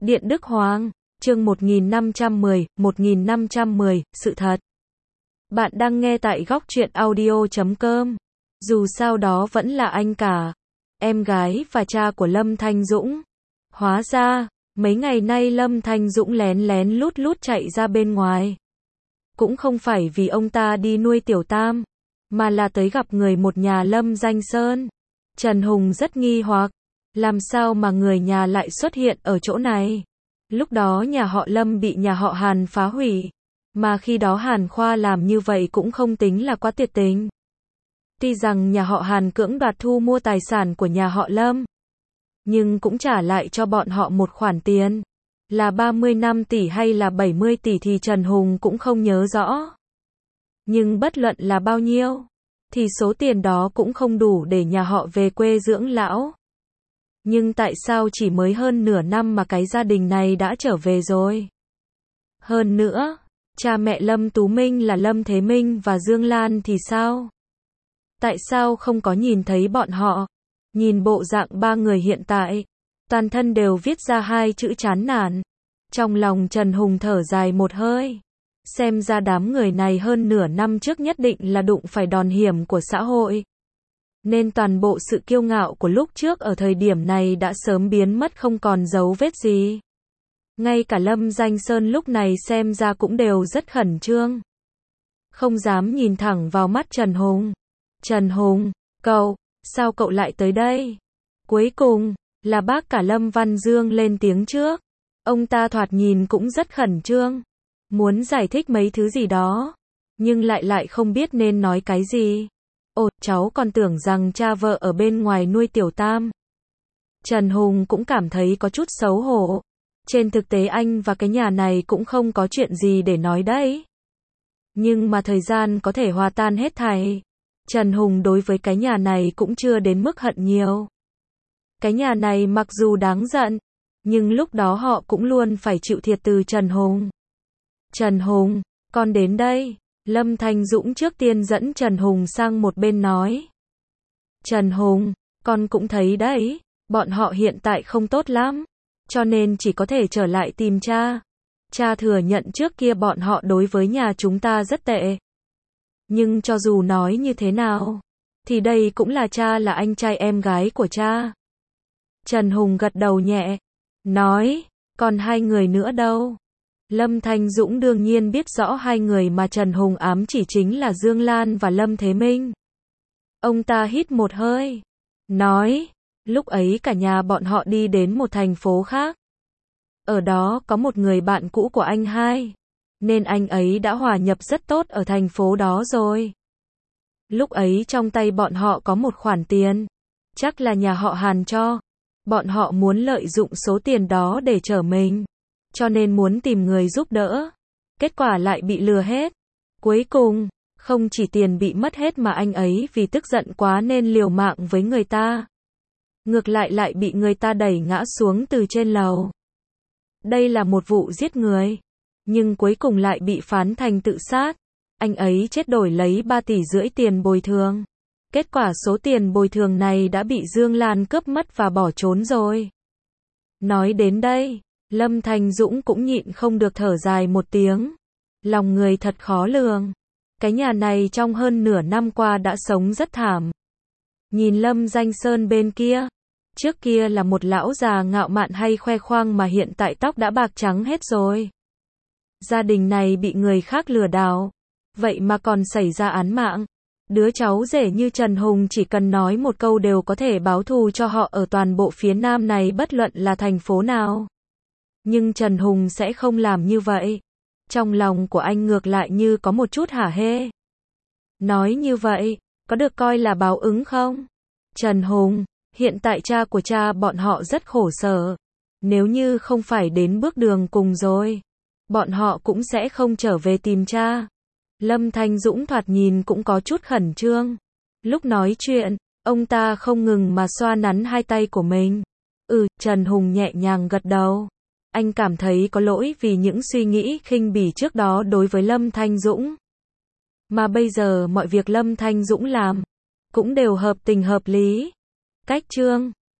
Điện Đức Hoàng, chương 1510, sự thật. Bạn đang nghe tại góc truyện audio.com. Dù sao đó vẫn là anh cả, em gái và cha của Lâm Thanh Dũng. Hóa ra, mấy ngày nay Lâm Thanh Dũng lén lén lút lút chạy ra bên ngoài. Cũng không phải vì ông ta đi nuôi Tiểu Tam, mà là tới gặp người một nhà Lâm Danh Sơn. Trần Hùng rất nghi hoặc, làm sao mà người nhà lại xuất hiện ở chỗ này? Lúc đó nhà họ Lâm bị nhà họ Hàn phá hủy, mà khi đó Hàn Khoa làm như vậy cũng không tính là quá tuyệt tình. Tuy rằng nhà họ Hàn cưỡng đoạt thu mua tài sản của nhà họ Lâm, nhưng cũng trả lại cho bọn họ một khoản tiền, là 35 tỷ hay là 70 tỷ thì Trần Hùng cũng không nhớ rõ. Nhưng bất luận là bao nhiêu, thì số tiền đó cũng không đủ để nhà họ về quê dưỡng lão. Nhưng tại sao chỉ mới hơn nửa năm mà cái gia đình này đã trở về rồi? Hơn nữa, cha mẹ Lâm Tú Minh là Lâm Thế Minh và Dương Lan thì sao? Tại sao không có nhìn thấy bọn họ? Nhìn bộ dạng ba người hiện tại, toàn thân đều viết ra hai chữ chán nản. Trong lòng Trần Hùng thở dài một hơi. Xem ra đám người này hơn nửa năm trước nhất định là đụng phải đòn hiểm của xã hội. Nên toàn bộ sự kiêu ngạo của lúc trước ở thời điểm này đã sớm biến mất không còn dấu vết gì. Ngay cả Lâm Danh Sơn lúc này xem ra cũng đều rất khẩn trương. Không dám nhìn thẳng vào mắt Trần Hùng. Trần Hùng, sao cậu lại tới đây? Cuối cùng, là bác cả Lâm Văn Dương lên tiếng trước. Ông ta thoạt nhìn cũng rất khẩn trương. Muốn giải thích mấy thứ gì đó, nhưng lại không biết nên nói cái gì. Ồ, cháu còn tưởng rằng cha vợ ở bên ngoài nuôi Tiểu Tam. Trần Hùng cũng cảm thấy có chút xấu hổ. Trên thực tế anh và cái nhà này cũng không có chuyện gì để nói đấy. Nhưng mà thời gian có thể hòa tan hết thảy. Trần Hùng đối với cái nhà này cũng chưa đến mức hận nhiều. Cái nhà này mặc dù đáng giận, nhưng lúc đó họ cũng luôn phải chịu thiệt từ Trần Hùng. Trần Hùng, con đến đây. Lâm Thanh Dũng trước tiên dẫn Trần Hùng sang một bên nói. Trần Hùng, con cũng thấy đấy, bọn họ hiện tại không tốt lắm, cho nên chỉ có thể trở lại tìm cha. Cha thừa nhận trước kia bọn họ đối với nhà chúng ta rất tệ. Nhưng cho dù nói như thế nào, thì đây cũng là cha, là anh trai em gái của cha. Trần Hùng gật đầu nhẹ, nói, còn hai người nữa đâu? Lâm Thanh Dũng đương nhiên biết rõ hai người mà Trần Hùng ám chỉ chính là Dương Lan và Lâm Thế Minh. Ông ta hít một hơi, nói, lúc ấy cả nhà bọn họ đi đến một thành phố khác. Ở đó có một người bạn cũ của anh hai, nên anh ấy đã hòa nhập rất tốt ở thành phố đó rồi. Lúc ấy trong tay bọn họ có một khoản tiền, chắc là nhà họ Hàn cho. Bọn họ muốn lợi dụng số tiền đó để trở mình, cho nên muốn tìm người giúp đỡ. Kết quả lại bị lừa hết. Cuối cùng, không chỉ tiền bị mất hết mà anh ấy vì tức giận quá nên liều mạng với người ta. Ngược lại bị người ta đẩy ngã xuống từ trên lầu. Đây là một vụ giết người, nhưng cuối cùng lại bị phán thành tự sát. Anh ấy chết đổi lấy 3,5 tỷ tiền bồi thường. Kết quả số tiền bồi thường này đã bị Dương Lan cướp mất và bỏ trốn rồi. Nói đến đây, Lâm Thanh Dũng cũng nhịn không được thở dài một tiếng. Lòng người thật khó lường. Cái nhà này trong hơn nửa năm qua đã sống rất thảm. Nhìn Lâm Danh Sơn bên kia, trước kia là một lão già ngạo mạn hay khoe khoang mà hiện tại tóc đã bạc trắng hết rồi. Gia đình này bị người khác lừa đảo, vậy mà còn xảy ra án mạng. Đứa cháu rể như Trần Hùng chỉ cần nói một câu đều có thể báo thù cho họ ở toàn bộ phía Nam này bất luận là thành phố nào. Nhưng Trần Hùng sẽ không làm như vậy. Trong lòng của anh ngược lại như có một chút hả hê. Nói như vậy, có được coi là báo ứng không? Trần Hùng, hiện tại cha của cha bọn họ rất khổ sở. Nếu như không phải đến bước đường cùng rồi, bọn họ cũng sẽ không trở về tìm cha. Lâm Thanh Dũng thoạt nhìn cũng có chút khẩn trương. Lúc nói chuyện, ông ta không ngừng mà xoa nắn hai tay của mình. Trần Hùng nhẹ nhàng gật đầu. Anh cảm thấy có lỗi vì những suy nghĩ khinh bỉ trước đó đối với Lâm Thanh Dũng. Mà bây giờ mọi việc Lâm Thanh Dũng làm cũng đều hợp tình hợp lý. Cách chương